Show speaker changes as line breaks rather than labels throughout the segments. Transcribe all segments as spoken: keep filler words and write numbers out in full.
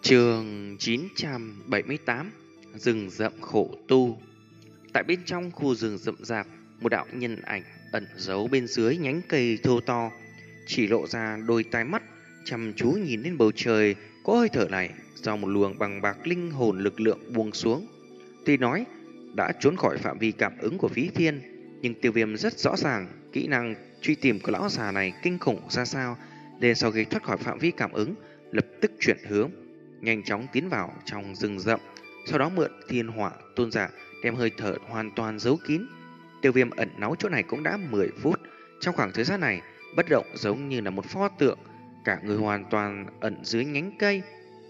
Chương chín trăm bảy mươi tám. Rừng rậm khổ tu. Tại bên trong khu rừng rậm rạp, một đạo nhân ảnh ẩn giấu bên dưới nhánh cây thô to, chỉ lộ ra đôi tai mắt chăm chú nhìn lên bầu trời. Có hơi thở này do một luồng bằng bạc linh hồn lực lượng buông xuống. Tuy nói đã trốn khỏi phạm vi cảm ứng của Phí Thiên, nhưng Tiêu Viêm rất rõ ràng kỹ năng truy tìm của lão già này kinh khủng ra sao, nên sau khi thoát khỏi phạm vi cảm ứng, lập tức chuyển hướng, nhanh chóng tiến vào trong rừng rậm, sau đó mượn thiên hỏa tôn giả đem hơi thở hoàn toàn giấu kín. Tiêu Viêm ẩn náu chỗ này cũng đã mười phút. Trong khoảng thời gian này, bất động giống như là một pho tượng, cả người hoàn toàn ẩn dưới nhánh cây.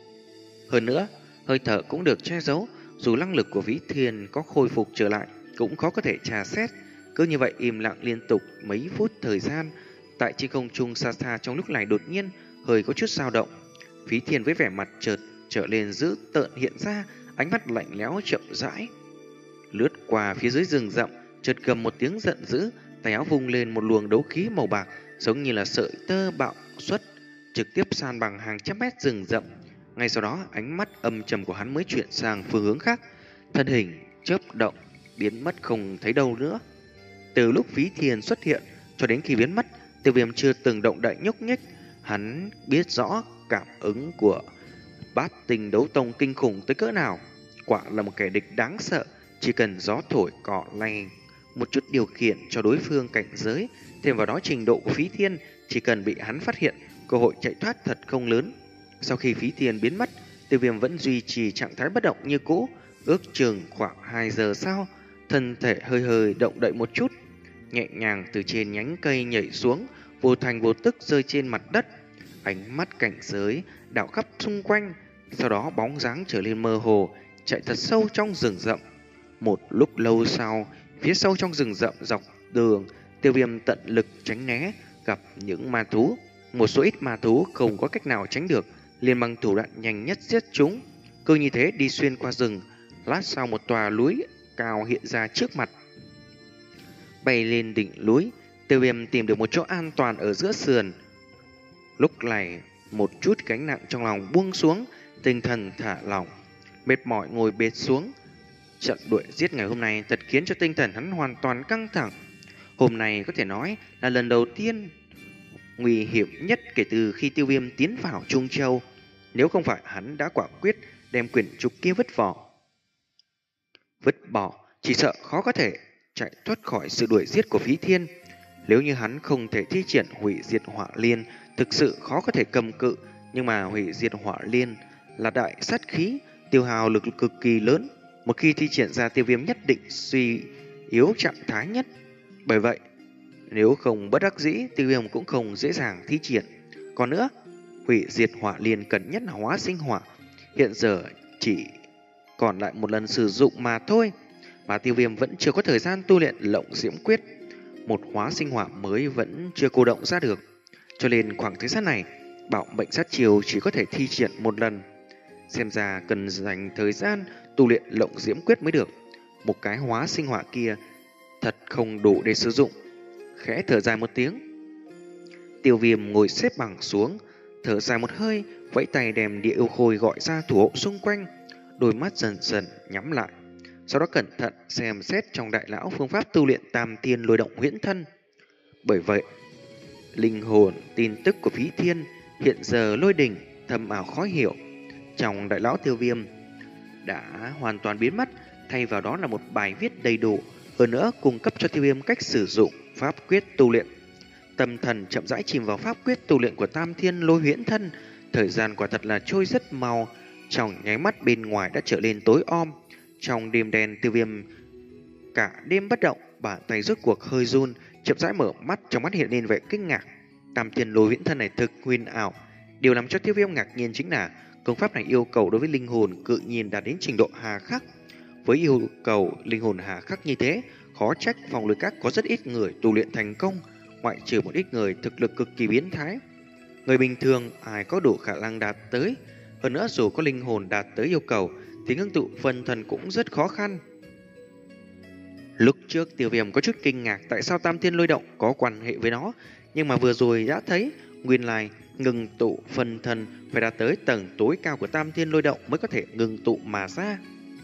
Hơn nữa, hơi thở cũng được che giấu, dù năng lực của Vĩ Thiên có khôi phục trở lại cũng khó có thể tra xét. Cứ như vậy im lặng liên tục mấy phút thời gian. Tại trên không trung xa xa trong lúc này đột nhiên hơi có chút dao động. Phí Thiên với vẻ mặt chợt trở lên dữ tợn hiện ra, ánh mắt lạnh lẽo chậm rãi lướt qua phía dưới rừng rậm, chợt gầm một tiếng giận dữ, tay áo vung lên một luồng đấu khí màu bạc giống như là sợi tơ bạo xuất, trực tiếp san bằng hàng trăm mét rừng rậm. Ngay sau đó, ánh mắt âm trầm của hắn mới chuyển sang phương hướng khác, thân hình chớp động biến mất không thấy đâu nữa. Từ lúc Phí Thiên xuất hiện cho đến khi biến mất, Tiêu Viêm chưa từng động đậy nhúc nhích. Hắn biết rõ cảm ứng của Bát Tinh Đấu Tông kinh khủng tới cỡ nào, quả là một kẻ địch đáng sợ. Chỉ cần gió thổi cỏ lay một chút điều khiển cho đối phương cảnh giới, thêm vào đó trình độ của Phí Thiên, chỉ cần bị hắn phát hiện, cơ hội chạy thoát thật không lớn. Sau khi Phí Thiên biến mất, Tiêu Viêm vẫn duy trì trạng thái bất động như cũ. Ước chừng khoảng hai giờ sau, thân thể hơi hơi động đậy một chút, nhẹ nhàng từ trên nhánh cây nhảy xuống, vô thành vô tức rơi trên mặt đất. Ánh mắt cảnh giới đảo khắp xung quanh, sau đó bóng dáng trở lên mơ hồ, chạy thật sâu trong rừng rậm. Một lúc lâu sau, phía sâu trong rừng rậm dọc đường, Tiêu Viêm tận lực tránh né, gặp những ma thú. Một số ít ma thú không có cách nào tránh được, liền bằng thủ đoạn nhanh nhất giết chúng. Cứ như thế đi xuyên qua rừng, lát sau một tòa núi cao hiện ra trước mặt. Bay lên đỉnh núi, Tiêu Viêm tìm được một chỗ an toàn ở giữa sườn. Lúc này, một chút gánh nặng trong lòng buông xuống, tinh thần thả lỏng, mệt mỏi ngồi bệt xuống. Trận đuổi giết ngày hôm nay thật khiến cho tinh thần hắn hoàn toàn căng thẳng. Hôm nay có thể nói là lần đầu tiên nguy hiểm nhất kể từ khi Tiêu Viêm tiến vào Trung Châu. Nếu không phải hắn đã quả quyết đem quyển trục kia vứt bỏ, vứt bỏ, chỉ sợ khó có thể chạy thoát khỏi sự đuổi giết của Phí Thiên. Nếu như hắn không thể thi triển hủy diệt hỏa liên, thực sự khó có thể cầm cự. Nhưng mà hủy diệt hỏa liên là đại sát khí, tiêu hao lực cực kỳ lớn. Một khi thi triển ra, Tiêu Viêm nhất định suy yếu trạng thái nhất. Bởi vậy, nếu không bất đắc dĩ, Tiêu Viêm cũng không dễ dàng thi triển. Còn nữa, hủy diệt hỏa liên cần nhất là hóa sinh hỏa, hiện giờ chỉ còn lại một lần sử dụng mà thôi. Mà Tiêu Viêm vẫn chưa có thời gian tu luyện Lộng Diễm Quyết, một hóa sinh hỏa mới vẫn chưa cô động ra được. Cho nên khoảng thời gian này, bảo mệnh sát chiêu chỉ có thể thi triển một lần. Xem ra cần dành thời gian tu luyện Lộng Diễm Quyết mới được. Một cái hóa sinh hỏa kia thật không đủ để sử dụng. Khẽ thở dài một tiếng, Tiêu Viêm ngồi xếp bằng xuống, thở dài một hơi, vẫy tay đem địa yêu khôi gọi ra thủ hộ xung quanh. Đôi mắt dần dần nhắm lại, sau đó cẩn thận xem xét trong đại lão phương pháp tu luyện Tam Thiên Lôi Động Huyễn Thân. Bởi vậy, linh hồn tin tức của Phí Thiên hiện giờ lôi đình thâm ảo khó hiểu trong đại lão Tiêu Viêm đã hoàn toàn biến mất, thay vào đó là một bài viết đầy đủ, hơn nữa cung cấp cho Tiêu Viêm cách sử dụng pháp quyết tu luyện. Tâm thần chậm rãi chìm vào pháp quyết tu luyện của Tam Thiên Lôi Huyễn Thân. Thời gian quả thật là trôi rất mau, trong nháy mắt bên ngoài đã trở lên tối om. Trong đêm đen, Tiêu Viêm cả đêm bất động, bàn tay rốt cuộc hơi run, chậm rãi mở mắt, trong mắt hiện lên vẻ kinh ngạc. Tam Thiên Lôi Huyễn Thân này thực huyền ảo. Điều làm cho Tiêu Viêm ngạc nhiên chính là công pháp này yêu cầu đối với linh hồn cự nhiên đạt đến trình độ hà khắc. Với yêu cầu linh hồn hà khắc như thế, khó trách Phong Lôi Các có rất ít người tu luyện thành công, ngoại trừ một ít người thực lực cực kỳ biến thái. Người bình thường ai có đủ khả năng đạt tới. Hơn nữa, dù có linh hồn đạt tới yêu cầu thì ngưng tụ phân thần cũng rất khó khăn. Lúc trước Tiêu Viêm có chút kinh ngạc tại sao Tam Thiên Lôi Động có quan hệ với nó, nhưng mà vừa rồi đã thấy nguyên lai ngừng tụ phân thân phải đạt tới tầng tối cao của Tam Thiên Lôi Động mới có thể ngừng tụ mà ra.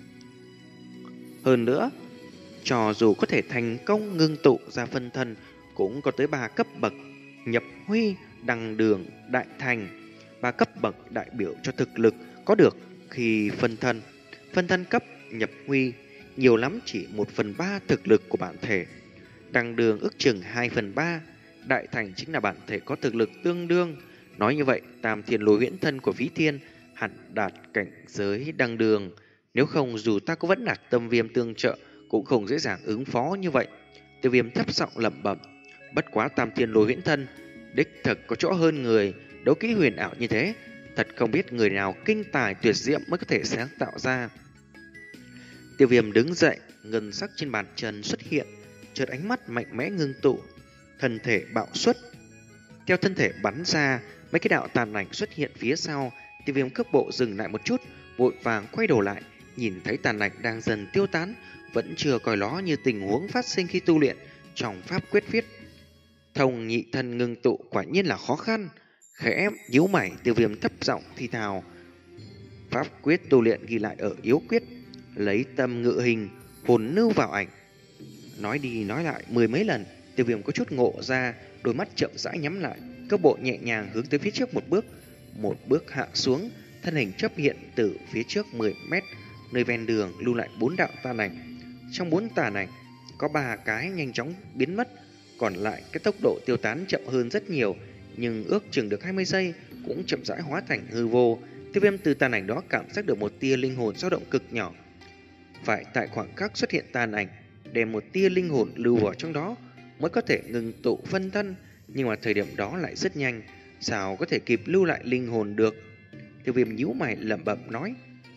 Hơn nữa, cho dù có thể thành công ngưng tụ ra phân thân, cũng có tới ba cấp bậc: nhập huy, đăng đường, đại thành. Ba cấp bậc đại biểu cho thực lực có được khi phân thân. Phân thân cấp nhập huy nhiều lắm chỉ một phần ba thực lực của bản thể, đăng đường ước chừng hai phần ba, đại thành chính là bản thể có thực lực tương đương. Nói như vậy, Tam Thiên Lôi Huyễn Thân của Phí Thiên hẳn đạt cảnh giới đăng đường. Nếu không, dù ta có vẫn đạt tâm viêm tương trợ, cũng không dễ dàng ứng phó như vậy. Tiêu Viêm thấp giọng lẩm bẩm. Bất quá Tam Thiên Lôi Huyễn Thân đích thực có chỗ hơn người, đấu kỹ huyền ảo như thế, thật không biết người nào kinh tài tuyệt diễm mới có thể sáng tạo ra. Tiêu Viêm đứng dậy, ngân sắc trên bàn trần xuất hiện, chợt ánh mắt mạnh mẽ ngưng tụ, thân thể bạo xuất. Theo thân thể bắn ra, mấy cái đạo tàn ảnh xuất hiện phía sau. Tiêu Viêm cước bộ dừng lại một chút, vội vàng quay đầu lại, nhìn thấy tàn ảnh đang dần tiêu tán, vẫn chưa coi nó như tình huống phát sinh khi tu luyện trong pháp quyết viết. Thông nhị thân ngưng tụ quả nhiên là khó khăn. Khẽ nhíu mày, Tiêu Viêm thấp giọng thì thào. Pháp quyết tu luyện ghi lại ở yếu quyết, lấy tâm ngự hình, hồn nưu vào ảnh. Nói đi nói lại mười mấy lần, Tiêu Viêm có chút ngộ ra, đôi mắt chậm rãi nhắm lại, cước bộ nhẹ nhàng hướng tới phía trước một bước, một bước hạ xuống, thân hình chấp hiện từ phía trước mười mét, nơi ven đường lưu lại bốn đạo tàn ảnh. Trong bốn tàn ảnh có ba cái nhanh chóng biến mất, còn lại cái tốc độ tiêu tán chậm hơn rất nhiều, nhưng ước chừng được hai mươi giây cũng chậm rãi hóa thành hư vô. Tiêu Viêm từ tàn ảnh đó cảm giác được một tia linh hồn dao động cực nhỏ. Phải tại khoảng khắc xuất hiện tàn ảnh, đem một tia linh hồn lưu vào trong đó mới có thể ngừng tụ phân thân, nhưng mà thời điểm đó lại rất nhanh, sao có thể kịp lưu lại linh hồn được? Tiêu Viêm nhíu mày lẩm bẩm nói.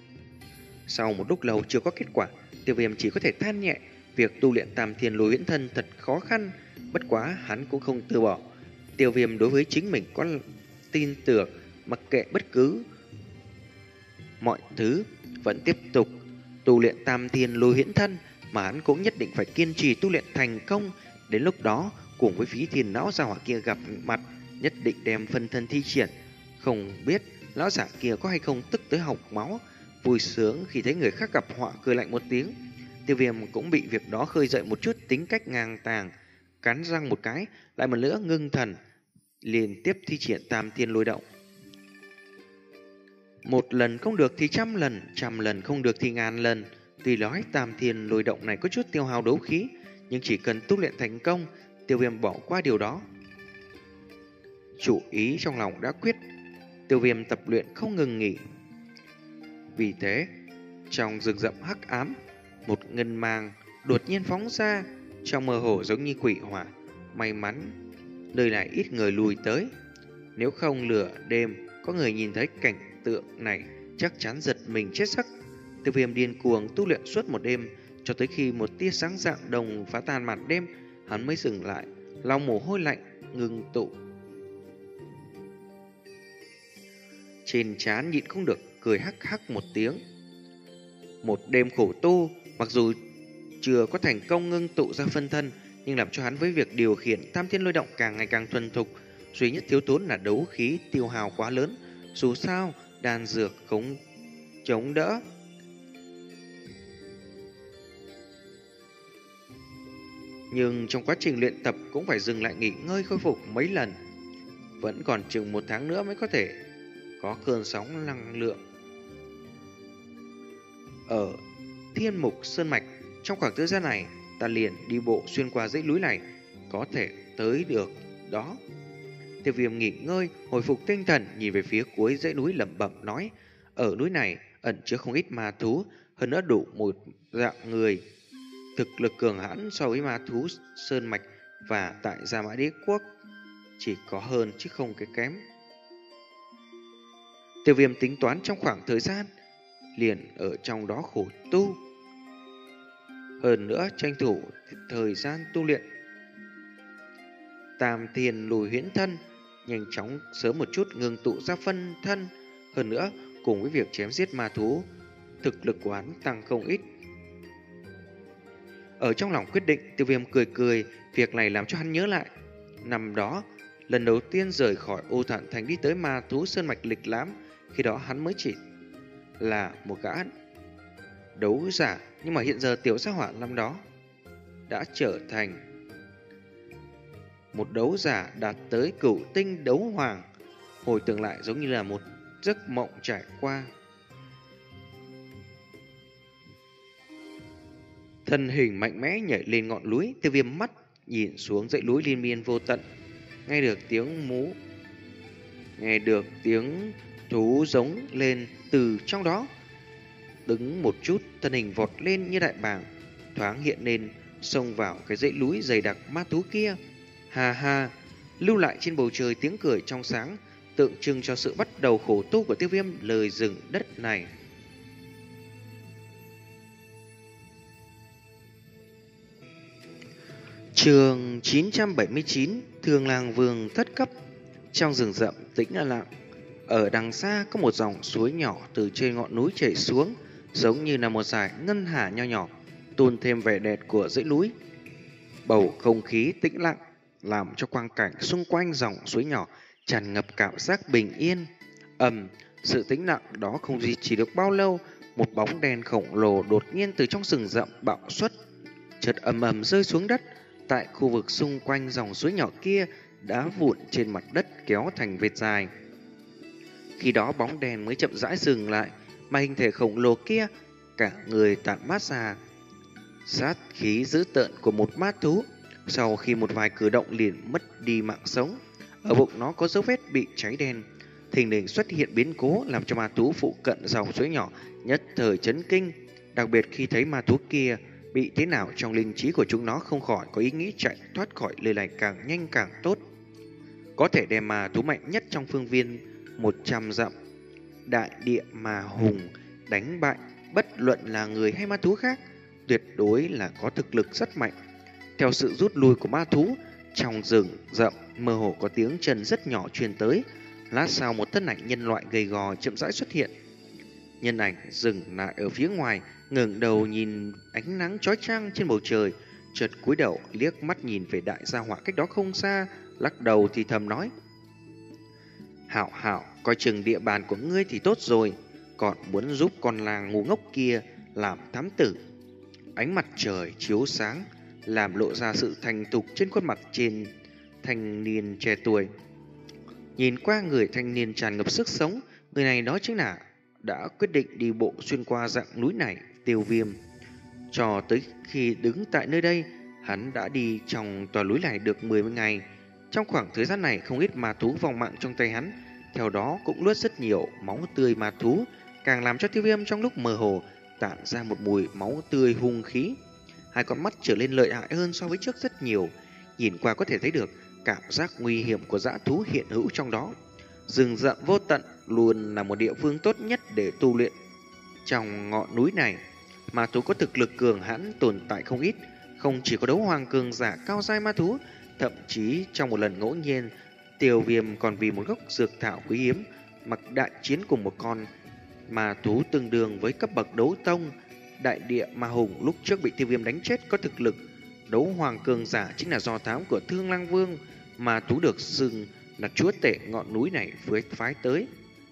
Sau một lúc lâu chưa có kết quả, Tiêu Viêm chỉ có thể than nhẹ, việc tu luyện Tam Thiên Lôi Huyễn Thân thật khó khăn, bất quá hắn cũng không từ bỏ. Tiêu Viêm đối với chính mình có tin tưởng, mặc kệ bất cứ mọi thứ, vẫn tiếp tục tu luyện Tam Thiên Lôi Huyễn Thân, mà hắn cũng nhất định phải kiên trì tu luyện thành công. Đến lúc đó, cùng với Phí Thiên lão già hỏa kia gặp mặt, nhất định đem phân thân thi triển. Không biết lão giả kia có hay không tức tới hộc máu, vui sướng khi thấy người khác gặp họa, cười lạnh một tiếng. Tiêu Viêm cũng bị việc đó khơi dậy một chút tính cách ngang tàng, cắn răng một cái, lại một nữa ngưng thần, liên tiếp thi triển Tam Thiên Lôi Động. Một lần không được thì trăm lần, trăm lần không được thì ngàn lần. Tuy nói Tam Thiên Lôi Động này có chút tiêu hao đấu khí, nhưng chỉ cần tu luyện thành công, Tiêu Viêm bỏ qua điều đó. Chủ ý trong lòng đã quyết, Tiêu Viêm tập luyện không ngừng nghỉ. Vì thế, trong rừng rậm hắc ám, một ngân mang đột nhiên phóng ra, trong mơ hồ giống như quỷ hỏa. May mắn nơi này ít người lùi tới, nếu không lửa đêm có người nhìn thấy cảnh tượng này chắc chắn giật mình chết sắc. Tiêu Viêm điên cuồng tu luyện suốt một đêm, cho tới khi một tia sáng dạng đồng phá tan màn đêm, hắn mới dừng lại, lau mồ hôi lạnh ngừng tụ. Trên trán nhịn không được cười hắc hắc một tiếng. Một đêm khổ tu, mặc dù chưa có thành công ngưng tụ ra phân thân, nhưng làm cho hắn với việc điều khiển Tam Thiên Lôi Động càng ngày càng thuần thục. Duy nhất thiếu thốn là đấu khí tiêu hao quá lớn, dù sao đan dược không chống đỡ. Nhưng trong quá trình luyện tập cũng phải dừng lại nghỉ ngơi khôi phục mấy lần. Vẫn còn chừng một tháng nữa mới có thể có cơn sóng năng lượng. Ở Thiên Mục Sơn Mạch, trong khoảng thời gian này, ta liền đi bộ xuyên qua dãy núi này, có thể tới được đó. Tiêu Viêm nghỉ ngơi, hồi phục tinh thần, nhìn về phía cuối dãy núi lẩm bẩm nói, ở núi này ẩn chứa không ít ma thú, hơn nữa đủ một dạng người. Thực lực cường hãn so với ma thú Sơn Mạch và tại Gia Mã Đế Quốc chỉ có hơn chứ không cái kém. Tiêu Viêm tính toán trong khoảng thời gian liền ở trong đó khổ tu, hơn nữa tranh thủ thời gian tu luyện Tam Thiên Lôi Huyễn Thân, nhanh chóng sớm một chút ngừng tụ ra phân thân. Hơn nữa, cùng với việc chém giết ma thú, thực lực của hắn tăng không ít. Ở trong lòng quyết định, Tiêu Viêm cười cười, việc này làm cho hắn nhớ lại năm đó lần đầu tiên rời khỏi Ô Thản Thành đi tới ma thú sơn mạch lịch lãm. Khi đó hắn mới chỉ là một gã đấu giả, nhưng mà hiện giờ tiểu gia hỏa năm đó đã trở thành một đấu giả đạt tới cửu tinh đấu hoàng. Hồi tưởng lại giống như là một giấc mộng trải qua. Thân hình mạnh mẽ nhảy lên ngọn núi, Tiêu Viêm mắt nhìn xuống dãy núi liên miên vô tận, nghe được tiếng mú, nghe được tiếng thú giống lên từ trong đó. Đứng một chút, thân hình vọt lên như đại bàng, thoáng hiện lên, xông vào cái dãy núi dày đặc ma thú kia. Ha ha, lưu lại trên bầu trời tiếng cười trong sáng, tượng trưng cho sự bắt đầu khổ tu của Tiêu Viêm lời rừng đất này. Chương chín trăm bảy mươi chín, Thương Lang Vương thất cấp. Trong rừng rậm tĩnh lặng, ở đằng xa có một dòng suối nhỏ từ trên ngọn núi chảy xuống, giống như là một dải ngân hà nho nhỏ, tôn thêm vẻ đẹp của dãy núi. Bầu không khí tĩnh lặng làm cho quang cảnh xung quanh dòng suối nhỏ tràn ngập cảm giác bình yên. Ầm, sự tĩnh lặng đó không duy trì được bao lâu, một bóng đen khổng lồ đột nhiên từ trong rừng rậm bạo xuất, chợt ầm ầm rơi xuống đất. Tại khu vực xung quanh dòng suối nhỏ kia, đá vụn trên mặt đất kéo thành vệt dài. Khi đó bóng đèn mới chậm rãi dừng lại, mà hình thể khổng lồ kia cả người tản mát ra sát khí dữ tợn của một ma thú. Sau khi một vài cử động liền mất đi mạng sống. Ở bụng nó có dấu vết bị cháy đen. Thình lình xuất hiện biến cố làm cho ma thú phụ cận dòng suối nhỏ nhất thời chấn kinh. Đặc biệt khi thấy ma thú kia bị thế nào, trong linh trí của chúng nó không khỏi có ý nghĩ chạy thoát khỏi nơi này càng nhanh càng tốt, có thể đem ma thú mạnh nhất trong phương viên một trăm dặm đại địa mà hùng đánh bại, bất luận là người hay ma thú khác, tuyệt đối là có thực lực rất mạnh. Theo sự rút lui của ma thú, trong rừng rậm mơ hồ có tiếng chân rất nhỏ truyền tới. Lát sau một thân ảnh nhân loại gầy gò chậm rãi xuất hiện. Nhân ảnh dừng lại ở phía ngoài, ngẩng đầu nhìn ánh nắng chói chang trên bầu trời, chợt cúi đầu liếc mắt nhìn về đại gia hỏa cách đó không xa, lắc đầu thì thầm nói: "Hảo hảo, coi chừng địa bàn của ngươi thì tốt rồi, còn muốn giúp con làng ngu ngốc kia làm thám tử." Ánh mặt trời chiếu sáng, làm lộ ra sự thành thục trên khuôn mặt trên thanh niên trẻ tuổi. Nhìn qua người thanh niên tràn ngập sức sống, người này đó chính là đã quyết định đi bộ xuyên qua dãy núi này, Tiêu Viêm. Cho tới khi đứng tại nơi đây, hắn đã đi trong tòa núi này được mười ngày. Trong khoảng thời gian này, không ít ma thú vòng mạng trong tay hắn, theo đó cũng nuốt rất nhiều máu tươi ma thú, càng làm cho Tiêu Viêm trong lúc mơ hồ tản ra một mùi máu tươi hung khí. Hai con mắt trở nên lợi hại hơn so với trước rất nhiều, nhìn qua có thể thấy được cảm giác nguy hiểm của dã thú hiện hữu trong đó. Rừng rậm vô tận luôn là một địa phương tốt nhất để tu luyện. Trong ngọn núi này, ma thú có thực lực cường hãn tồn tại không ít, không chỉ có đấu hoàng cường giả cao giai ma thú, thậm chí trong một lần ngẫu nhiên, Tiêu Viêm còn vì một gốc dược thảo quý hiếm mặc đại chiến cùng một con ma thú tương đương với cấp bậc đấu tông. Đại địa ma hùng lúc trước bị Tiêu Viêm đánh chết có thực lực đấu hoàng cường giả, chính là do thám của Thương Lang Vương, ma thú được xưng là chúa tể ngọn núi này với phái tới.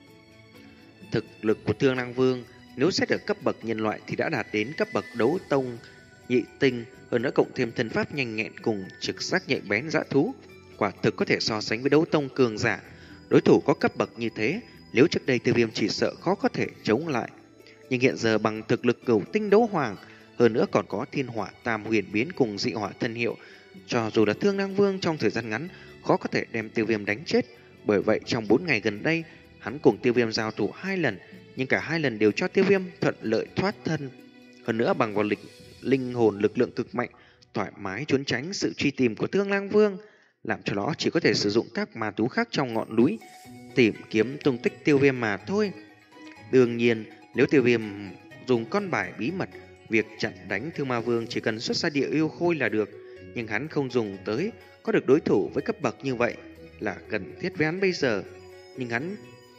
Thực lực của Thương Lang Vương nếu xét ở cấp bậc nhân loại thì đã đạt đến cấp bậc đấu tông nhị tinh, hơn nữa cộng thêm thân pháp nhanh nhẹn cùng trực giác nhạy bén dã thú, quả thực có thể so sánh với đấu tông cường giả. Đối thủ có cấp bậc như thế, nếu trước đây Tiêu Viêm chỉ sợ khó có thể chống lại, nhưng hiện giờ bằng thực lực cửu tinh đấu hoàng, hơn nữa còn có thiên hỏa tam huyền biến cùng dị hỏa thân hiệu, cho dù là Thương Lang Vương trong thời gian ngắn khó có thể đem Tiêu Viêm đánh chết. Bởi vậy trong bốn ngày gần đây, hắn cùng Tiêu Viêm giao thủ hai lần, nhưng cả hai lần đều cho Tiêu Viêm thuận lợi thoát thân. Hơn nữa bằng vào lịch linh hồn lực lượng cực mạnh, thoải mái trốn tránh sự truy tìm của Thương Lang Vương, làm cho nó chỉ có thể sử dụng các ma thú khác trong ngọn núi tìm kiếm tung tích Tiêu Viêm mà thôi. Đương nhiên, nếu Tiêu Viêm dùng con bài bí mật, việc chặn đánh Thương Ma Vương chỉ cần xuất ra địa yêu khôi là được, nhưng hắn không dùng tới, có được đối thủ với cấp bậc như vậy là cần thiết với hắn bây giờ. Nhưng hắn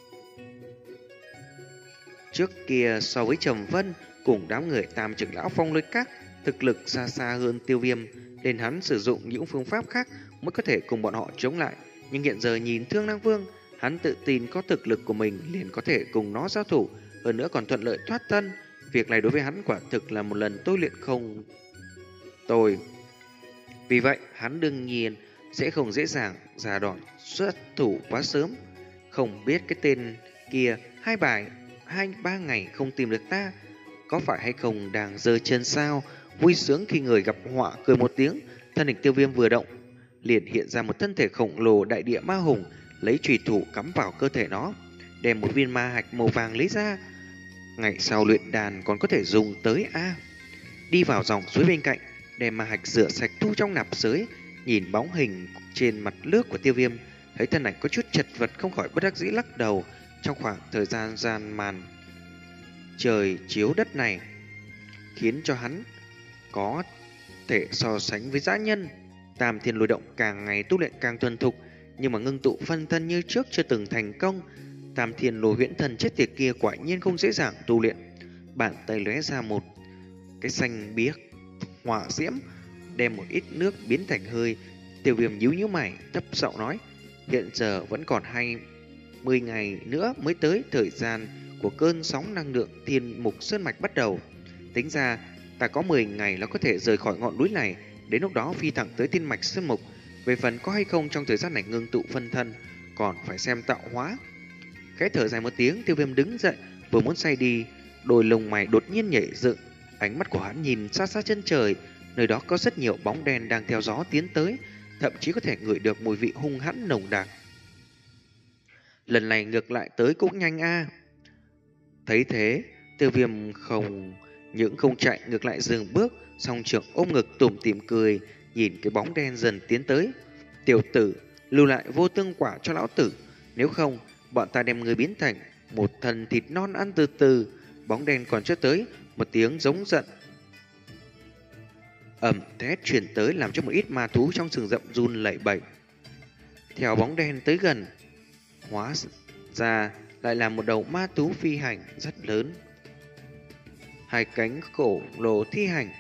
trước kia so với Trầm Vân cùng đám người Tam trưởng lão Phong Lôi Các, thực lực xa xa hơn Tiêu Viêm, nên hắn sử dụng những phương pháp khác mới có thể cùng bọn họ chống lại. Nhưng hiện giờ nhìn Thương Lang Vương, hắn tự tin có thực lực của mình liền có thể cùng nó giao thủ, hơn nữa còn thuận lợi thoát thân. Việc này đối với hắn quả thực là một lần tôi luyện không tồi. Vì vậy, hắn đương nhiên sẽ không dễ dàng ra đòn xuất thủ quá sớm. Không biết cái tên kia hai bài hai ba ngày không tìm được ta, có phải hay không đang giơ chân sao? Vui sướng khi người gặp họa cười một tiếng, thân hình Tiêu Viêm vừa động, liền hiện ra một thân thể khổng lồ đại địa ma hùng, lấy chùy thủ cắm vào cơ thể nó, đem một viên ma hạch màu vàng lấy ra. Ngày sau luyện đàn còn có thể dùng tới a. Đi vào dòng suối bên cạnh, đem ma hạch rửa sạch thu trong nạp giới, nhìn bóng hình trên mặt nước của Tiêu Viêm, thấy thân ảnh có chút chật vật không khỏi bất đắc dĩ lắc đầu. Trong khoảng thời gian gian màn trời chiếu đất này, khiến cho hắn có thể so sánh với dã nhân. Tam Thiên Lôi Động càng ngày tu luyện càng thuần thục, nhưng mà ngưng tụ phân thân như trước chưa từng thành công. Tam Thiên Lôi Huyễn Thần chết tiệt kia quả nhiên không dễ dàng tu luyện. Bàn tay lóe ra một cái xanh biếc hỏa diễm, đem một ít nước biến thành hơi. Tiêu Viêm nhíu nhíu mày, thấp giọng nói: hiện giờ vẫn còn hai mươi ngày nữa mới tới thời gian của cơn sóng năng lượng Thiên Mục Sơn Mạch bắt đầu. Tính ra ta có mười ngày là có thể rời khỏi ngọn núi này, đến lúc đó phi thẳng tới Thiên Mạch Sơn Mục. Về phần có hay không trong thời gian này ngưng tụ phân thân, còn phải xem tạo hóa. Khẽ thở dài một tiếng, Tiêu Viêm đứng dậy, vừa muốn say đi, đôi lông mày đột nhiên nhảy dựng, ánh mắt của hắn nhìn xa xa chân trời, nơi đó có rất nhiều bóng đen đang theo gió tiến tới, thậm chí có thể ngửi được mùi vị hung hãn nồng nặc. Lần này ngược lại tới cũng nhanh a. Thấy thế, Tiêu Viêm không những không chạy, ngược lại dừng bước, song trưởng ôm ngực tủm tỉm cười, nhìn cái bóng đen dần tiến tới. Tiểu tử, lưu lại vô tương quả cho lão tử, nếu không bọn ta đem người biến thành một thần thịt non ăn từ từ. Bóng đen còn chưa tới, một tiếng giống giận ầm thét truyền tới, làm cho một ít ma thú trong rừng rậm run lẩy bẩy. Theo bóng đen tới gần, hóa ra lại là một đầu ma thú phi hành rất lớn, hai cánh khổng lồ thi hành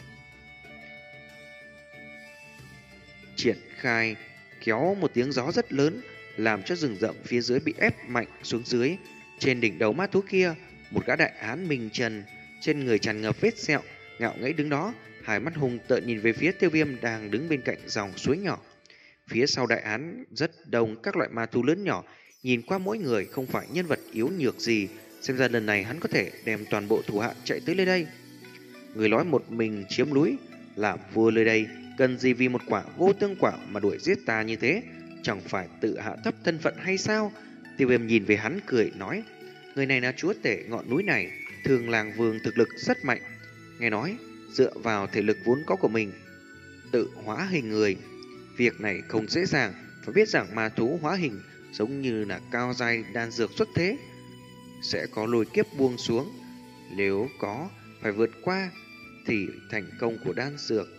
triển khai, kéo một tiếng gió rất lớn, làm cho rừng rậm phía dưới bị ép mạnh xuống dưới. Trên đỉnh đầu ma thú kia, một gã đại hán mình trần, trên người tràn ngập vết sẹo, ngạo nghễ đứng đó, hai mắt hung tợn nhìn về phía Tiêu Viêm đang đứng bên cạnh dòng suối nhỏ. Phía sau đại hán rất đông các loại ma thú lớn nhỏ, nhìn qua mỗi người không phải nhân vật yếu nhược gì, xem ra lần này hắn có thể đem toàn bộ thủ hạ chạy tới nơi đây. Người nói một mình chiếm núi, làm vua nơi đây, cần gì vì một quả vô tương quả mà đuổi giết ta như thế, chẳng phải tự hạ thấp thân phận hay sao? Tiêu Viêm nhìn về hắn cười nói: người này là chúa tể ngọn núi này, Thương Lang Vương thực lực rất mạnh, nghe nói dựa vào thể lực vốn có của mình tự hóa hình người. Việc này không dễ dàng, phải biết rằng ma thú hóa hình giống như là cao giai đan dược xuất thế, sẽ có lôi kiếp buông xuống, nếu có phải vượt qua thì thành công của đan dược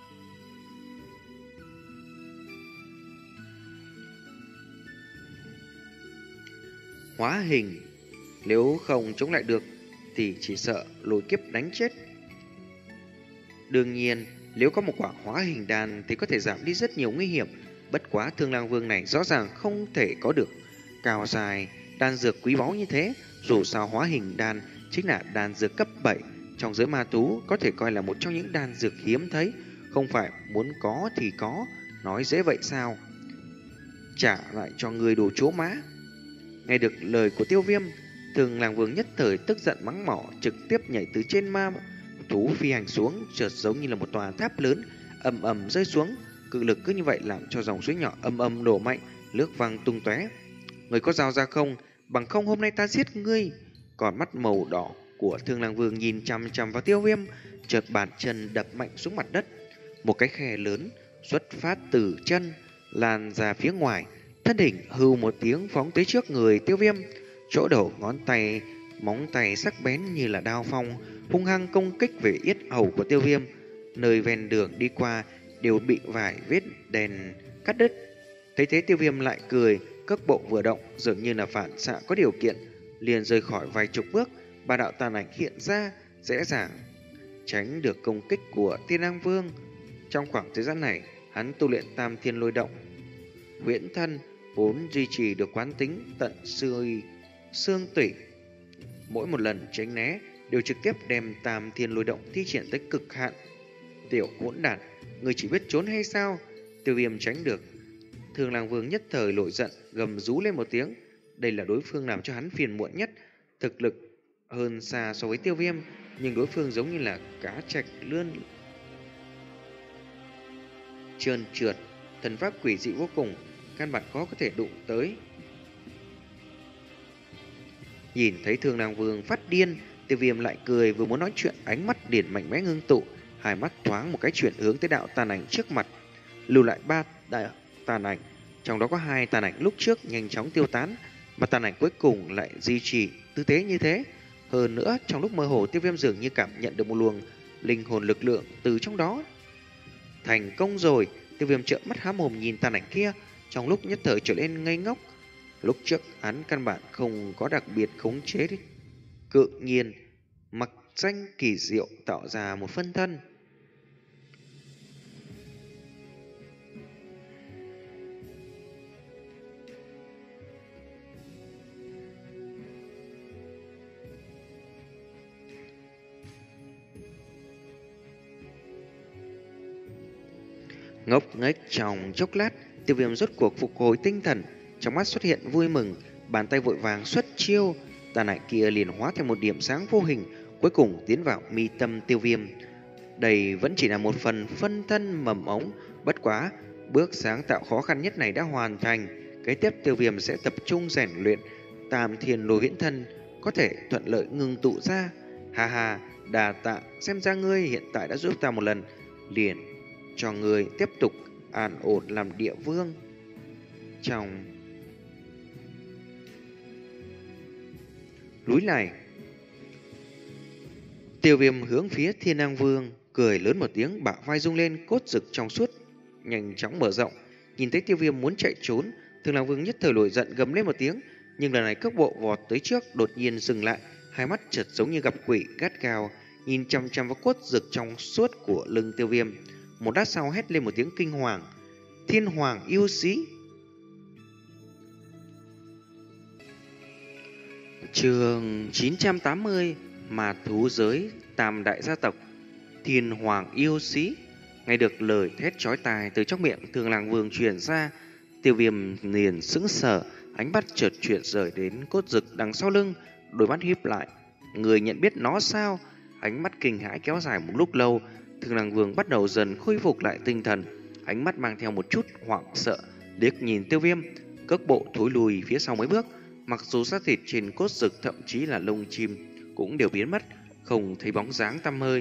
hóa hình, nếu không chống lại được thì chỉ sợ lôi kiếp đánh chết. Đương nhiên, nếu có một quả hóa hình đan thì có thể giảm đi rất nhiều nguy hiểm. Bất quá Thương Lang Vương này rõ ràng không thể có được cao dài đan dược quý báu như thế. Dù sao hóa hình đan chính là đan dược cấp bảy, trong giới ma thú có thể coi là một trong những đan dược hiếm thấy, không phải muốn có thì có, nói dễ vậy sao? Trả lại cho người đồ chố má. Nghe được lời của Tiêu Viêm, Thương Lang Vương nhất thời tức giận mắng mỏ, trực tiếp nhảy từ trên ma thú phi hành xuống, chợt giống như là một tòa tháp lớn ầm ầm rơi xuống. Cự lực cứ như vậy làm cho dòng suối nhỏ ầm ầm đổ mạnh, nước văng tung tóe. Người có dao ra không? Bằng không hôm nay ta giết ngươi. Còn mắt màu đỏ của Thương Lang Vương nhìn chằm chằm vào Tiêu Viêm, chợt bàn chân đập mạnh xuống mặt đất. Một cái khe lớn xuất phát từ chân lan ra phía ngoài, thân hình hưu một tiếng phóng tới trước người Tiêu Viêm. Chỗ đầu ngón tay, móng tay sắc bén như là đao phong, hung hăng công kích về yết hầu của Tiêu Viêm. Nơi ven đường đi qua đều bị vài vết đèn cắt đứt. Thấy thế Tiêu Viêm lại cười, cước bộ vừa động, dường như là phản xạ có điều kiện, liền rời khỏi vài chục bước. Ba đạo tàn ảnh hiện ra, dễ dàng tránh được công kích của Thiên Lang Vương. Trong khoảng thời gian này, hắn tu luyện Tam Thiên Lôi Động, huyễn thân vốn duy trì được quán tính tận xương xương tủy. Mỗi một lần tránh né đều trực tiếp đem Tam Thiên Lôi Động thi triển tới cực hạn. Tiểu hỗn đản, người chỉ biết trốn hay sao? Tiêu Viêm tránh được. Thường Lang Vương nhất thời nổi giận, gầm rú lên một tiếng. Đây là đối phương làm cho hắn phiền muộn nhất, thực lực hơn xa so với Tiêu Viêm, nhưng đối phương giống như là cá trạch lươn trơn trượt, thần pháp quỷ dị vô cùng, căn bản khó có thể đụng tới. Nhìn thấy Thường Lang Vương phát điên, Tiêu Viêm lại cười, vừa muốn nói chuyện, ánh mắt điển mạnh mẽ ngưng tụ, hai mắt thoáng một cái chuyển hướng tới đạo tàn ảnh trước mặt, lưu lại ba đại tàn ảnh, trong đó có hai tàn ảnh lúc trước nhanh chóng tiêu tán, mà tàn ảnh cuối cùng lại duy trì tư thế như thế. Hơn nữa, trong lúc mơ hồ, Tiêu Viêm dường như cảm nhận được một luồng linh hồn lực lượng từ trong đó. Thành công rồi! Tiêu Viêm trợn mắt há mồm nhìn tàn ảnh kia, trong lúc nhất thời trở nên ngây ngốc. Lúc trước hắn căn bản không có đặc biệt khống chế đấy, cự nhiên mặc danh kỳ diệu tạo ra một phân thân. Ngốc nghếch trong chốc lát, Tiêu Viêm rốt cuộc phục hồi tinh thần, trong mắt xuất hiện vui mừng, bàn tay vội vàng xuất chiêu, tàn ảnh kia liền hóa thành một điểm sáng vô hình, cuối cùng tiến vào mi tâm Tiêu Viêm. Đây vẫn chỉ là một phần phân thân mầm ống, bất quá bước sáng tạo khó khăn nhất này đã hoàn thành. Kế tiếp Tiêu Viêm sẽ tập trung rèn luyện Tam Thiên Lôi Huyễn Thân, có thể thuận lợi ngưng tụ ra. Ha ha, đà tạ, xem ra ngươi hiện tại đã giúp ta một lần, liền cho người tiếp tục an ổn làm địa vương. Trong núi này, Tiêu Viêm hướng phía Thiên Lang Vương cười lớn một tiếng, bả vai rung lên, cốt rực trong suốt nhanh chóng mở rộng. Nhìn thấy Tiêu Viêm muốn chạy trốn, Thường Lang Vương nhất thời nổi giận gầm lên một tiếng, nhưng lần này cước bộ vọt tới trước, đột nhiên dừng lại, hai mắt chợt giống như gặp quỷ, gắt gao nhìn chăm chăm vào cốt rực trong suốt của lưng Tiêu Viêm. Một lát sau hét lên một tiếng kinh hoàng: Thiên Hoàng yêu sĩ! Chương chín trăm tám mươi, mà thú giới tam đại gia tộc. Thiên Hoàng yêu sĩ! Nghe được lời thét chói tai từ trong miệng Thường Lang Vương truyền ra, Tiêu Viêm liền sững sờ, ánh mắt chợt chuyển rời đến cốt rực đằng sau lưng, đôi mắt híp lại. Người nhận biết nó sao? Ánh mắt kinh hãi kéo dài một lúc lâu, Thường Lang Vương bắt đầu dần khôi phục lại tinh thần, ánh mắt mang theo một chút hoảng sợ, liếc nhìn Tiêu Viêm, cước bộ thối lùi phía sau mấy bước. Mặc dù xác thịt trên cốt rực thậm chí là lông chim cũng đều biến mất, không thấy bóng dáng tăm hơi,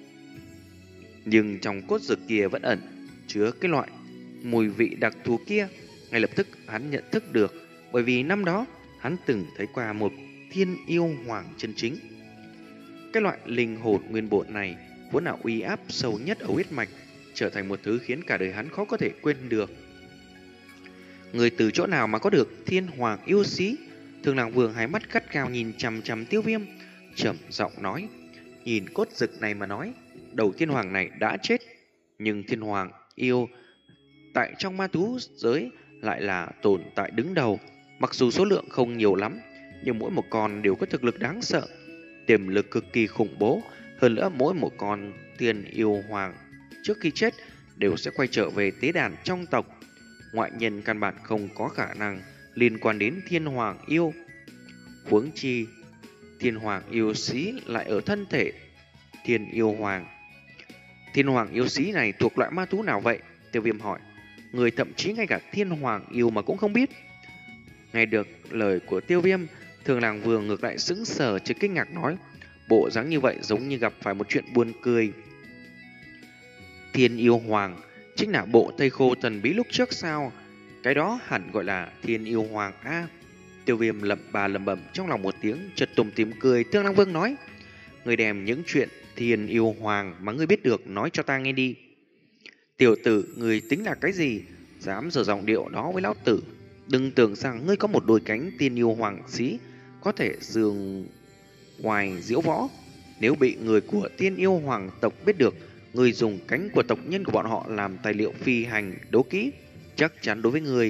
nhưng trong cốt rực kia vẫn ẩn chứa cái loại mùi vị đặc thù kia. Ngay lập tức hắn nhận thức được, bởi vì năm đó hắn từng thấy qua một thiên yêu hoàng chân chính. Cái loại linh hồn nguyên bổn này vốn là uy áp sâu nhất ở huyết mạch, trở thành một thứ khiến cả đời hắn khó có thể quên được. Người từ chỗ nào mà có được Thiên Hoàng yêu sĩ? Thường Lang Vương hai mắt gắt gao nhìn chằm chằm Tiêu Viêm, trầm giọng nói: nhìn cốt rực này mà nói, đầu Thiên Hoàng này đã chết, nhưng Thiên Hoàng yêu tại trong ma thú giới lại là tồn tại đứng đầu. Mặc dù số lượng không nhiều lắm, nhưng mỗi một con đều có thực lực đáng sợ, tiềm lực cực kỳ khủng bố. Hơn nữa mỗi một con Thiên Yêu Hoàng trước khi chết đều sẽ quay trở về tế đàn trong tộc. Ngoại nhân căn bản không có khả năng liên quan đến Thiên Hoàng yêu. Huống chi Thiên Hoàng yêu sĩ lại ở thân thể Thiên Yêu Hoàng. Thiên Hoàng yêu sĩ này thuộc loại ma thú nào vậy? Tiêu Viêm hỏi. Người thậm chí ngay cả Thiên Hoàng yêu mà cũng không biết. Nghe được lời của Tiêu Viêm, Thường Lang Vương ngược lại sững sờ chứ kinh ngạc nói: bộ dáng như vậy giống như gặp phải một chuyện buồn cười. Thiên Yêu Hoàng chính là bộ Tây Khô thần bí lúc trước sao? Cái đó hẳn gọi là Thiên Yêu Hoàng a. À, Tiêu Viêm lẩm bà lẩm bẩm trong lòng một tiếng, chợt tủm tỉm cười. Thường Lang Vương nói: người đem những chuyện Thiên Yêu Hoàng mà ngươi biết được nói cho ta nghe đi. Tiểu tử, người tính là cái gì? Dám giở giọng điệu đó với lão tử? Đừng tưởng rằng ngươi có một đôi cánh Thiên Yêu Hoàng sĩ có thể dường ngoài diễu võ. Nếu bị người của Thiên Yêu Hoàng tộc biết được ngươi dùng cánh của tộc nhân của bọn họ làm tài liệu phi hành đấu kỹ, chắc chắn đối với người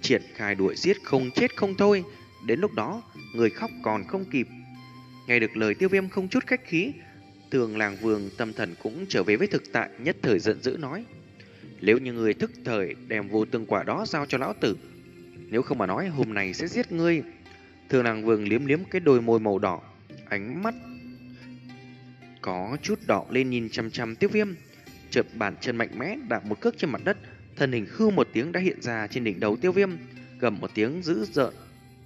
triển khai đuổi giết không chết không thôi. Đến lúc đó, người khóc còn không kịp. Nghe được lời Tiêu Viêm không chút khách khí, Thường Làng Vương tâm thần cũng trở về với thực tại, nhất thời giận dữ nói: nếu như người thức thời đem vô tương quả đó giao cho lão tử, nếu không mà nói hôm nay sẽ giết ngươi. Thường Làng Vương liếm liếm cái đôi môi màu đỏ, ánh mắt có chút đỏ lên nhìn chăm chăm Tiêu Viêm, chợt bàn chân mạnh mẽ đạp một cước trên mặt đất, thân hình hư một tiếng đã hiện ra trên đỉnh đầu Tiêu Viêm, gầm một tiếng dữ dợn.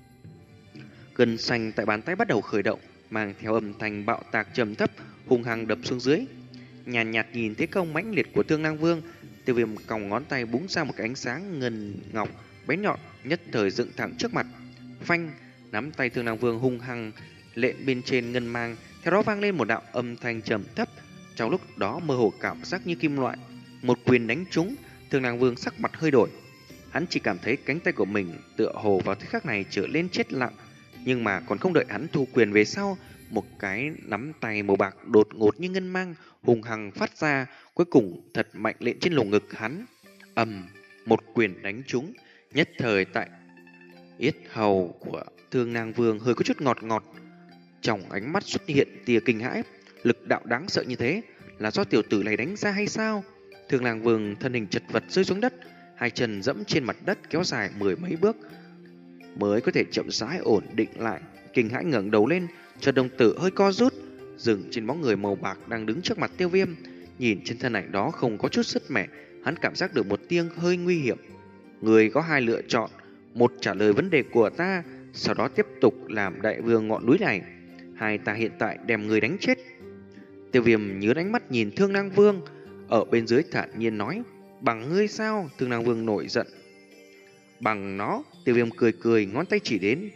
Gân xanh tại bàn tay bắt đầu khởi động, mang theo âm thanh bạo tạc trầm thấp, hung hăng đập xuống dưới. Nhàn nhạt, nhạt nhìn thế công mãnh liệt của Thương Lang Vương, Tiêu Viêm còng ngón tay búng ra một cái ánh sáng ngân ngọc bén nhọn, nhất thời dựng thẳng trước mặt. Phanh, nắm tay Thương Lang Vương hung hăng lện bên trên ngân mang, theo đó vang lên một đạo âm thanh trầm thấp. Trong lúc đó mơ hồ cảm giác như kim loại, một quyền đánh trúng, Thương Lang Vương sắc mặt hơi đổi. Hắn chỉ cảm thấy cánh tay của mình tựa hồ vào thời khắc này trở lên chết lặng, nhưng mà còn không đợi hắn thu quyền về sau, một cái nắm tay màu bạc đột ngột như ngân mang hùng hăng phát ra, cuối cùng thật mạnh lên trên lồng ngực hắn. Ầm, một quyền đánh trúng, nhất thời tại yết hầu của Thương Lang Vương hơi có chút ngọt ngọt. Trong ánh mắt xuất hiện tia kinh hãi, lực đạo đáng sợ như thế là do tiểu tử này đánh ra hay sao? Thương Lang Vương thân hình chật vật rơi xuống đất, hai chân dẫm trên mặt đất kéo dài mười mấy bước mới có thể chậm rãi ổn định lại. Kinh hãi ngẩng đầu lên, cho đồng tử hơi co rút, dừng trên bóng người màu bạc đang đứng trước mặt Tiêu Viêm. Nhìn trên thân ảnh đó không có chút sức mẻ, hắn cảm giác được một tiếng hơi nguy hiểm. Người có hai lựa chọn: một, trả lời vấn đề của ta, sau đó tiếp tục làm đại vương ngọn núi này; hai, ta hiện tại đem người đánh chết. Tiêu Viêm nhớ ánh mắt nhìn Thương Lang Vương ở bên dưới, thản nhiên nói: bằng ngươi sao? Thương Lang Vương nổi giận: bằng nó. Tiêu Viêm cười cười, ngón tay chỉ đến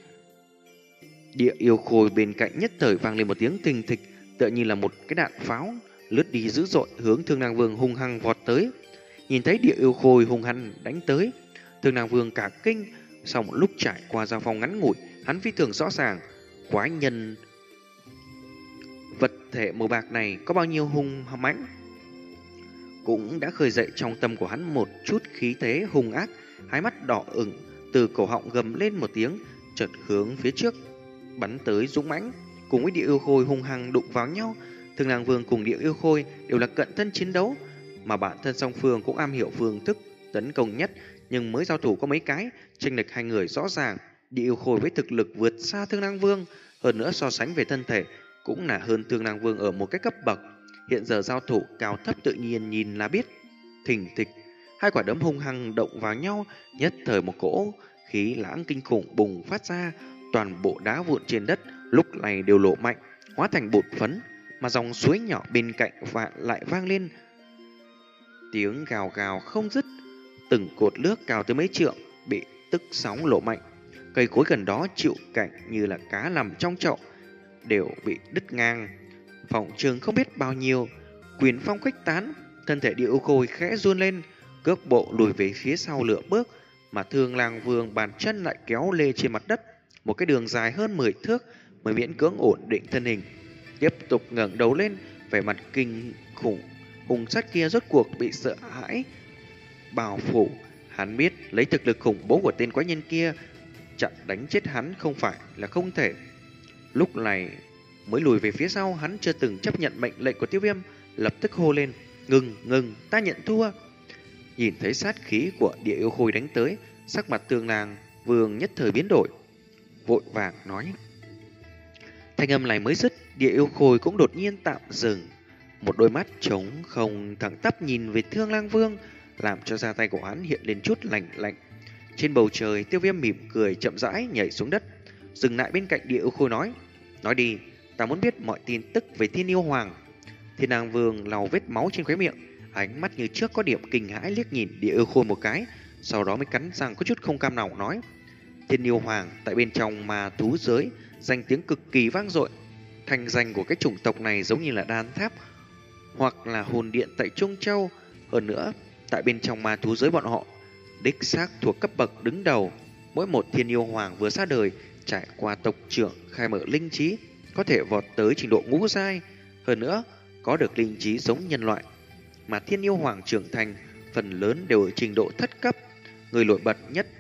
địa yêu khôi bên cạnh, nhất thời vang lên một tiếng thình thịch, tựa như là một cái đạn pháo lướt đi dữ dội, hướng Thương Lang Vương hung hăng vọt tới. Nhìn thấy địa yêu khôi hung hăng đánh tới, Thương Lang Vương cả kinh. Sau một lúc trải qua giao phong ngắn ngủi, hắn phi thường rõ ràng quái nhân vật thể màu bạc này có bao nhiêu hung mãnh, cũng đã khơi dậy trong tâm của hắn một chút khí thế hung ác. Hai mắt đỏ ửng, từ cổ họng gầm lên một tiếng, chợt hướng phía trước bắn tới dũng mãnh, cùng với địa yêu khôi hung hăng đụng vào nhau. Thương Lang Vương cùng địa yêu khôi đều là cận thân chiến đấu, mà bản thân song phương cũng am hiểu phương thức tấn công nhất, nhưng mới giao thủ có mấy cái, chênh lệch hai người rõ ràng. Địa yêu khôi với thực lực vượt xa Thương Lang Vương, hơn nữa so sánh về thân thể cũng là hơn Thương Lang Vương ở một cái cấp bậc. Hiện giờ giao thủ cao thấp tự nhiên nhìn là biết. Thình thịch, hai quả đấm hung hăng động vào nhau, nhất thời một cỗ khí lãng kinh khủng bùng phát ra, toàn bộ đá vụn trên đất lúc này đều lộ mạnh, hóa thành bột phấn, mà dòng suối nhỏ bên cạnh vạn lại vang lên tiếng gào gào không dứt. Từng cột nước cao tới mấy trượng bị tức sóng lộ mạnh, cây cối gần đó chịu cảnh như là cá nằm trong chậu đều bị đứt ngang. Phòng trường không biết bao nhiêu quyền phong khuếch tán, thân thể địa yêu khôi khẽ run lên, cước bộ lùi về phía sau lửa bước, mà Thương Lang Vương bàn chân lại kéo lê trên mặt đất một cái đường dài hơn mười thước mới miễn cưỡng ổn định thân hình, tiếp tục ngẩng đầu lên. Vẻ mặt kinh khủng hùng sát kia rốt cuộc bị sợ hãi bao phủ. Hắn biết lấy thực lực khủng bố của tên quái nhân kia, chặn đánh chết hắn không phải là không thể. Lúc này mới lùi về phía sau, hắn chưa từng chấp nhận mệnh lệnh của Tiêu Viêm, lập tức hô lên: ngừng, ngừng, ta nhận thua. Nhìn thấy sát khí của địa yêu khôi đánh tới, sắc mặt Thương Lang Vương nhất thời biến đổi, vội vàng nói. Thanh âm này mới dứt, địa yêu khôi cũng đột nhiên tạm dừng, một đôi mắt trống không thẳng tắp nhìn về Thương Lang Vương, làm cho da tay của hắn hiện lên chút lạnh lạnh. Trên bầu trời, Tiêu Viêm mỉm cười chậm rãi nhảy xuống đất, dừng lại bên cạnh địa yêu khôi nói: nói đi, ta muốn biết mọi tin tức về Thiên Yêu Hoàng. Thiên Lang Vương lau vết máu trên khóe miệng, ánh mắt như trước có điểm kinh hãi liếc nhìn địa yêu khôi một cái, sau đó mới cắn răng có chút không cam lòng nói: Thiên Yêu Hoàng tại bên trong ma thú giới danh tiếng cực kỳ vang dội, thành danh của cái chủng tộc này giống như là đan tháp hoặc là hồn điện tại Trung Châu. Hơn nữa, tại bên trong ma thú giới bọn họ đích xác thuộc cấp bậc đứng đầu. Mỗi một Thiên Yêu Hoàng vừa ra đời trải qua tộc trưởng khai mở linh trí, có thể vọt tới trình độ ngũ giai, hơn nữa có được linh trí giống nhân loại. Mà Thiên Yêu Hoàng trưởng thành phần lớn đều ở trình độ thất cấp. Người nổi bật nhất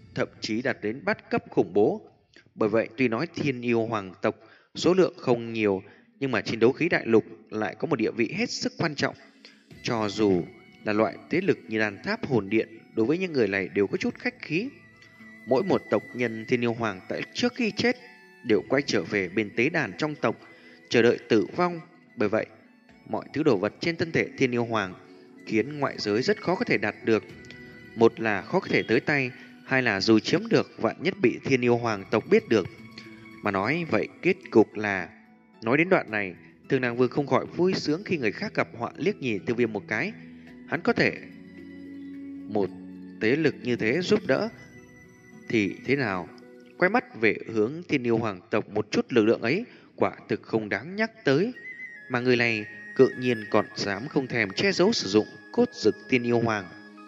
thậm chí đạt đến bát cấp khủng bố. Bởi vậy, tuy nói thiên yêu hoàng tộc số lượng không nhiều, nhưng mà trên đấu khí đại lục lại có một địa vị hết sức quan trọng. Cho dù là loại thế lực như đàn tháp hồn điện, đối với những người này đều có chút khách khí. Mỗi một tộc nhân thiên yêu hoàng tại trước khi chết đều quay trở về bên tế đàn trong tộc, chờ đợi tử vong. Bởi vậy, mọi thứ đồ vật trên thân thể thiên yêu hoàng khiến ngoại giới rất khó có thể đạt được. Một là khó có thể tới tay, hai là dù chiếm được vạn nhất bị thiên yêu hoàng tộc biết được. Mà nói vậy kết cục là, nói đến đoạn này, Thương Lang Vương không khỏi vui sướng khi người khác gặp họa, liếc nhìn Tiêu Viêm một cái. Hắn có thể một thế lực như thế giúp đỡ thì thế nào? Quay mắt về hướng thiên yêu hoàng tộc, một chút lực lượng ấy quả thực không đáng nhắc tới. Mà người này cự nhiên còn dám không thèm che giấu sử dụng cốt dực thiên yêu hoàng.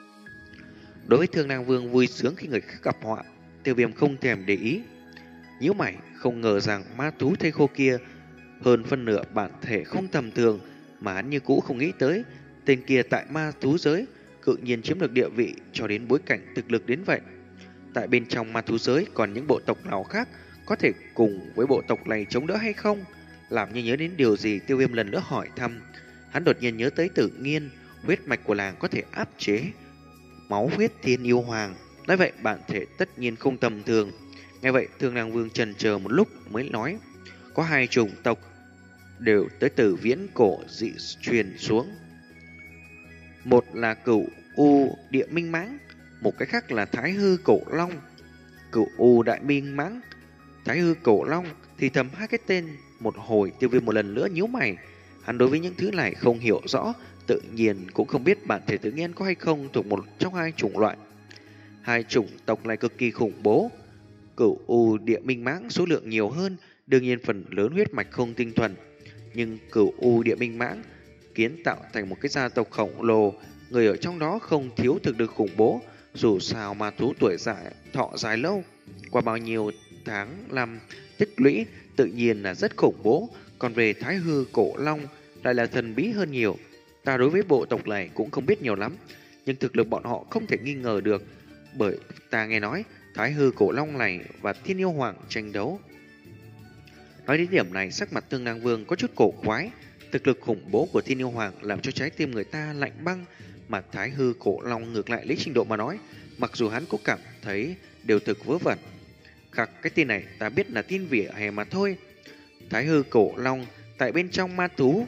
Đối với Thương Lang Vương vui sướng khi người khác gặp họa, Tiêu Viêm không thèm để ý. Nhíu mày, không ngờ rằng ma thú thây khô kia hơn phân nửa bản thể không tầm thường, mà hắn như cũ không nghĩ tới tên kia tại ma thú giới cự nhiên chiếm được địa vị cho đến bối cảnh thực lực đến vậy. Tại bên trong ma thú giới còn những bộ tộc nào khác có thể cùng với bộ tộc này chống đỡ hay không? Làm như nhớ đến điều gì, Tiêu Viêm lần nữa hỏi thăm. Hắn đột nhiên nhớ tới Tự Nhiên, huyết mạch của làng có thể áp chế máu huyết thiên yêu hoàng, nói vậy bản thể tất nhiên không tầm thường. Nghe vậy Thương Lang Vương chần chờ một lúc mới nói, có hai chủng tộc đều tới từ viễn cổ dị truyền xuống. Một là Cửu U Địa Minh Mãng, một cái khác là Thái Hư Cổ Long. Cửu U Đại Minh Mãng, Thái Hư Cổ Long thì thầm hai cái tên một hồi. Tiêu Viêm một lần nữa nhíu mày. Hắn đối với những thứ này không hiểu rõ, tự nhiên cũng không biết bản thể Tự Nhiên có hay không thuộc một trong hai chủng loại. Hai chủng tộc này cực kỳ khủng bố. Cửu U Địa Minh Mãng số lượng nhiều hơn, đương nhiên phần lớn huyết mạch không tinh thuần. Nhưng Cửu U Địa Minh Mãng kiến tạo thành một cái gia tộc khổng lồ, người ở trong đó không thiếu thực lực khủng bố. Dù sao ma thú tuổi dài thọ dài lâu, qua bao nhiêu tháng năm tích lũy tự nhiên là rất khủng bố. Còn về Thái Hư Cổ Long lại là thần bí hơn nhiều. Ta đối với bộ tộc này cũng không biết nhiều lắm, nhưng thực lực bọn họ không thể nghi ngờ được, bởi ta nghe nói Thái Hư Cổ Long này và Thiên Yêu Hoàng tranh đấu. Nói đến điểm này, sắc mặt Thương Lang Vương có chút cổ quái. Thực lực khủng bố của Thiên Yêu Hoàng làm cho trái tim người ta lạnh băng, mà Thái Hư Cổ Long ngược lại lấy trình độ mà nói, mặc dù hắn cũng cảm thấy đều thực vớ vẩn. Khắc, cái tin này ta biết là tin vỉa hè mà thôi. Thái Hư Cổ Long tại bên trong ma thú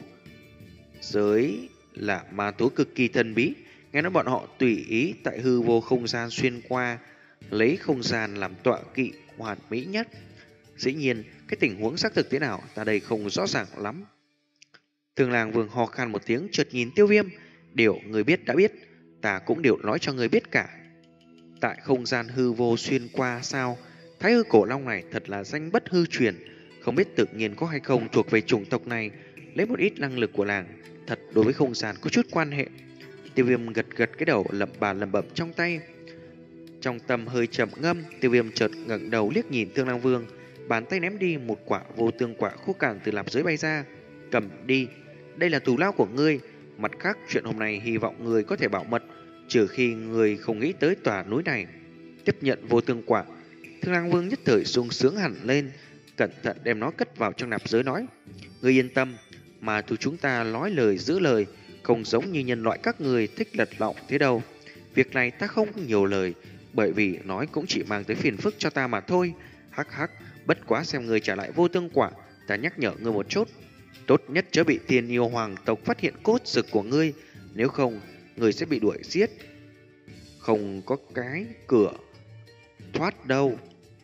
giới là ma thú cực kỳ thần bí. Nghe nói bọn họ tùy ý tại hư vô không gian xuyên qua, lấy không gian làm tọa kỵ hoàn mỹ nhất. Dĩ nhiên, cái tình huống xác thực thế nào ta đây không rõ ràng lắm. Thương Lang Vương ho khan một tiếng, chợt nhìn Tiêu Viêm. Điều người biết đã biết, ta cũng đều nói cho người biết cả. Tại không gian hư vô xuyên qua sao? Thái Hư Cổ Long này thật là danh bất hư truyền. Không biết Tự Nhiên có hay không thuộc về chủng tộc này, lấy một ít năng lực của làng, thật đối với không gian có chút quan hệ. Tiêu Viêm gật gật cái đầu, lẩm bà lẩm bẩm trong tay. Trong tâm hơi trầm ngâm, Tiêu Viêm chợt ngẩng đầu liếc nhìn Thương Lang Vương, bàn tay ném đi một quả vô tương quả khô cằn từ lạp giới bay ra. Cầm đi, đây là thù lao của ngươi. Mặt khác, chuyện hôm nay hy vọng người có thể bảo mật, trừ khi người không nghĩ tới tòa núi này. Tiếp nhận vô tương quả, Thương Lang Vương nhất thời sung sướng hẳn lên, cẩn thận đem nó cất vào trong nạp giới, nói: Ngươi yên tâm, mà tụi chúng ta nói lời giữ lời, không giống như nhân loại các người thích lật lọng thế đâu. Việc này ta không nhiều lời, bởi vì nói cũng chỉ mang tới phiền phức cho ta mà thôi. Hắc hắc, bất quá xem người trả lại vô tương quả, ta nhắc nhở ngươi một chút. Tốt nhất chớ bị Thiên Yêu Hoàng tộc phát hiện cốt dực của ngươi, nếu không, ngươi sẽ bị đuổi giết. Không có cái cửa thoát đâu.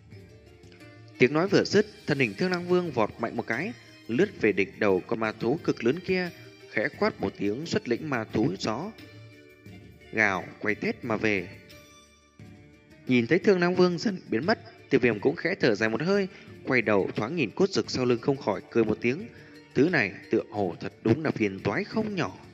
Tiếng nói vừa dứt, thân hình Thương Lang Vương vọt mạnh một cái, lướt về đỉnh đầu con ma thú cực lớn kia, khẽ quát một tiếng xuất lĩnh ma thú gió gào quay tết mà về. Nhìn thấy Thương Lang Vương dần biến mất, Tiêu Viêm cũng khẽ thở dài một hơi, quay đầu thoáng nhìn cốt dực sau lưng, không khỏi cười một tiếng. Thứ này tựa hồ thật đúng là phiền toái không nhỏ.